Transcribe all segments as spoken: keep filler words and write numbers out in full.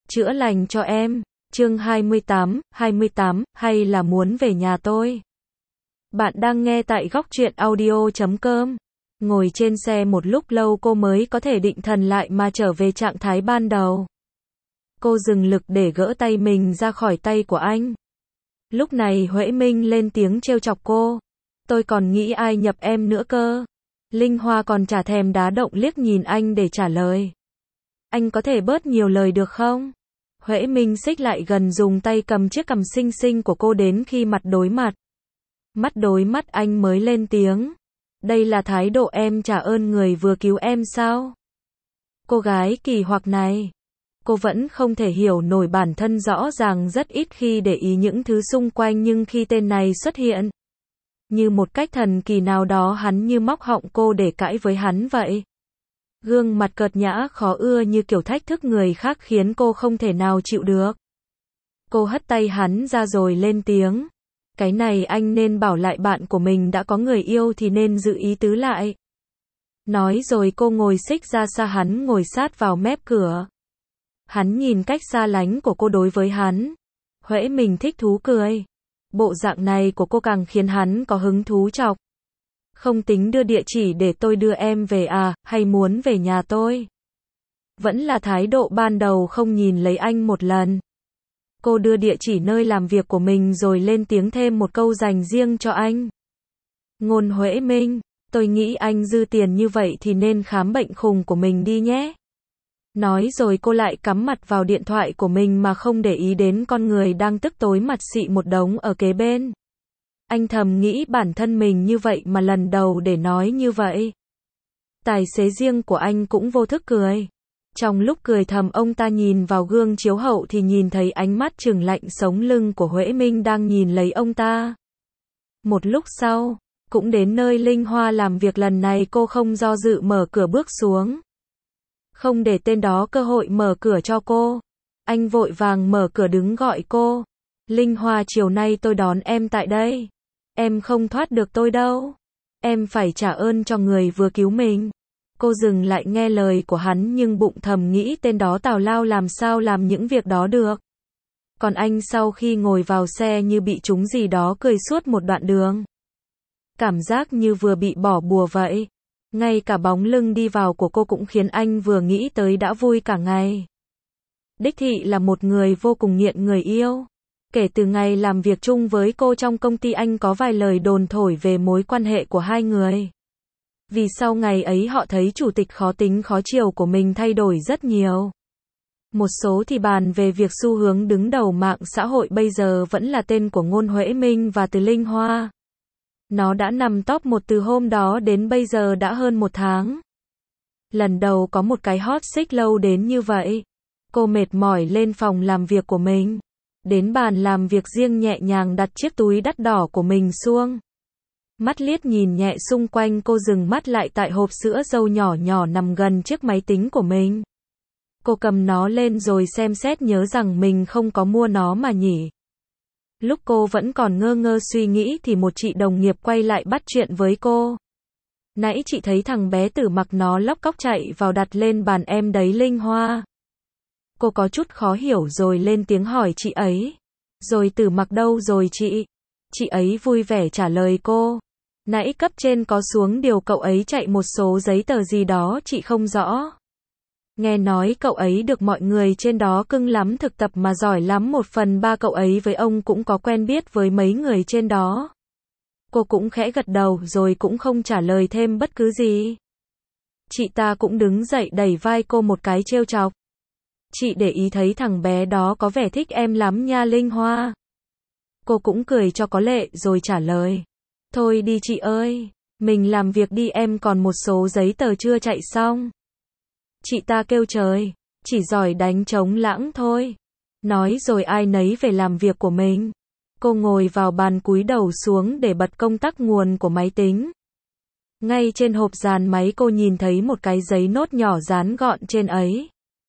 chữa lành cho em. Chương hai mươi tám, hai mươi tám, hay là muốn về nhà tôi? Bạn đang nghe tại góc truyện audio chấm com. Ngồi trên xe một lúc lâu cô mới có thể định thần lại mà trở về trạng thái ban đầu. Cô dừng lực để gỡ tay mình ra khỏi tay của anh. Lúc này Huệ Minh lên tiếng trêu chọc cô. Tôi còn nghĩ ai nhập em nữa cơ. Linh Hoa còn chả thèm đá động liếc nhìn anh để trả lời. Anh có thể bớt nhiều lời được không? Huệ Minh xích lại gần dùng tay cầm chiếc cằm xinh xinh của cô đến khi mặt đối mặt. Mắt đối mắt anh mới lên tiếng. Đây là thái độ em trả ơn người vừa cứu em sao? Cô gái kỳ hoặc này. Cô vẫn không thể hiểu nổi bản thân rõ ràng rất ít khi để ý những thứ xung quanh nhưng khi tên này xuất hiện. Như một cách thần kỳ nào đó hắn như móc họng cô để cãi với hắn vậy. Gương mặt cợt nhã khó ưa như kiểu thách thức người khác khiến cô không thể nào chịu được. Cô hất tay hắn ra rồi lên tiếng. Cái này anh nên bảo lại bạn của mình đã có người yêu thì nên giữ ý tứ lại. Nói rồi cô ngồi xích ra xa hắn ngồi sát vào mép cửa. Hắn nhìn cách xa lánh của cô đối với hắn. Huệ mình thích thú cười. Bộ dạng này của cô càng khiến hắn có hứng thú chọc. Không tính đưa địa chỉ để tôi đưa em về à, hay muốn về nhà tôi? Vẫn là thái độ ban đầu không nhìn lấy anh một lần. Cô đưa địa chỉ nơi làm việc của mình rồi lên tiếng thêm một câu dành riêng cho anh. Ngôn Huệ Minh, tôi nghĩ anh dư tiền như vậy thì nên khám bệnh khùng của mình đi nhé. Nói rồi cô lại cắm mặt vào điện thoại của mình mà không để ý đến con người đang tức tối mặt xị một đống ở kế bên. Anh thầm nghĩ bản thân mình như vậy mà lần đầu để nói như vậy. Tài xế riêng của anh cũng vô thức cười. Trong lúc cười thầm ông ta nhìn vào gương chiếu hậu thì nhìn thấy ánh mắt trừng lạnh sống lưng của Huệ Minh đang nhìn lấy ông ta. Một lúc sau, cũng đến nơi Linh Hoa làm việc lần này cô không do dự mở cửa bước xuống. Không để tên đó cơ hội mở cửa cho cô. Anh vội vàng mở cửa đứng gọi cô. Linh Hoa chiều nay tôi đón em tại đây. Em không thoát được tôi đâu. Em phải trả ơn cho người vừa cứu mình. Cô dừng lại nghe lời của hắn nhưng bụng thầm nghĩ tên đó tào lao làm sao làm những việc đó được. Còn anh sau khi ngồi vào xe như bị trúng gì đó cười suốt một đoạn đường. Cảm giác như vừa bị bỏ bùa vậy. Ngay cả bóng lưng đi vào của cô cũng khiến anh vừa nghĩ tới đã vui cả ngày. Đích thị là một người vô cùng nghiện người yêu. Kể từ ngày làm việc chung với cô trong công ty anh có vài lời đồn thổi về mối quan hệ của hai người. Vì sau ngày ấy họ thấy chủ tịch khó tính khó chiều của mình thay đổi rất nhiều. Một số thì bàn về việc xu hướng đứng đầu mạng xã hội bây giờ vẫn là tên của Ngôn Huệ Minh và từ Linh Hoa. Nó đã nằm top một từ hôm đó đến bây giờ đã hơn một tháng. Lần đầu có một cái hot search lâu đến như vậy. Cô mệt mỏi lên phòng làm việc của mình. Đến bàn làm việc riêng nhẹ nhàng đặt chiếc túi đắt đỏ của mình xuống. Mắt liếc nhìn nhẹ xung quanh cô dừng mắt lại tại hộp sữa dâu nhỏ nhỏ nằm gần chiếc máy tính của mình. Cô cầm nó lên rồi xem xét nhớ rằng mình không có mua nó mà nhỉ. Lúc cô vẫn còn ngơ ngơ suy nghĩ thì một chị đồng nghiệp quay lại bắt chuyện với cô. Nãy chị thấy thằng bé Tử Mặc nó lóc cóc chạy vào đặt lên bàn em đấy Linh Hoa. Cô có chút khó hiểu rồi lên tiếng hỏi chị ấy. Rồi Tử Mặc đâu rồi chị? Chị ấy vui vẻ trả lời cô. Nãy cấp trên có xuống điều cậu ấy chạy một số giấy tờ gì đó chị không rõ. Nghe nói cậu ấy được mọi người trên đó cưng lắm thực tập mà giỏi lắm một phần ba cậu ấy với ông cũng có quen biết với mấy người trên đó. Cô cũng khẽ gật đầu rồi cũng không trả lời thêm bất cứ gì. Chị ta cũng đứng dậy đẩy vai cô một cái trêu chọc. Chị để ý thấy thằng bé đó có vẻ thích em lắm nha Linh Hoa. Cô cũng cười cho có lệ rồi trả lời. Thôi đi chị ơi, mình làm việc đi em còn một số giấy tờ chưa chạy xong. Chị ta kêu trời, chỉ giỏi đánh trống lãng thôi. Nói rồi ai nấy về làm việc của mình. Cô ngồi vào bàn cúi đầu xuống để bật công tắc nguồn của máy tính. Ngay trên hộp dàn máy cô nhìn thấy một cái giấy nốt nhỏ dán gọn trên ấy.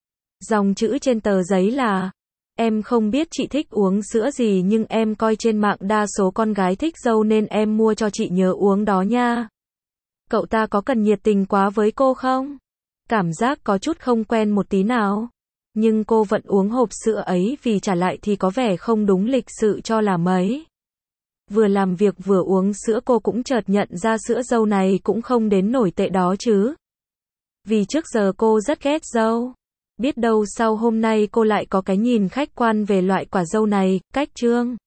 Dòng chữ trên tờ giấy là: Em không biết chị thích uống sữa gì nhưng em coi trên mạng đa số con gái thích dâu nên em mua cho chị nhớ uống đó nha. Cậu ta có cần nhiệt tình quá với cô không? Cảm giác có chút không quen một tí nào. Nhưng cô vẫn uống hộp sữa ấy vì trả lại thì có vẻ không đúng lịch sự cho là mấy. Vừa làm việc vừa uống sữa cô cũng chợt nhận ra sữa dâu này cũng không đến nổi tệ đó chứ. Vì trước giờ cô rất ghét dâu. Biết đâu sau hôm nay cô lại có cái nhìn khách quan về loại quả dâu này, cách Trương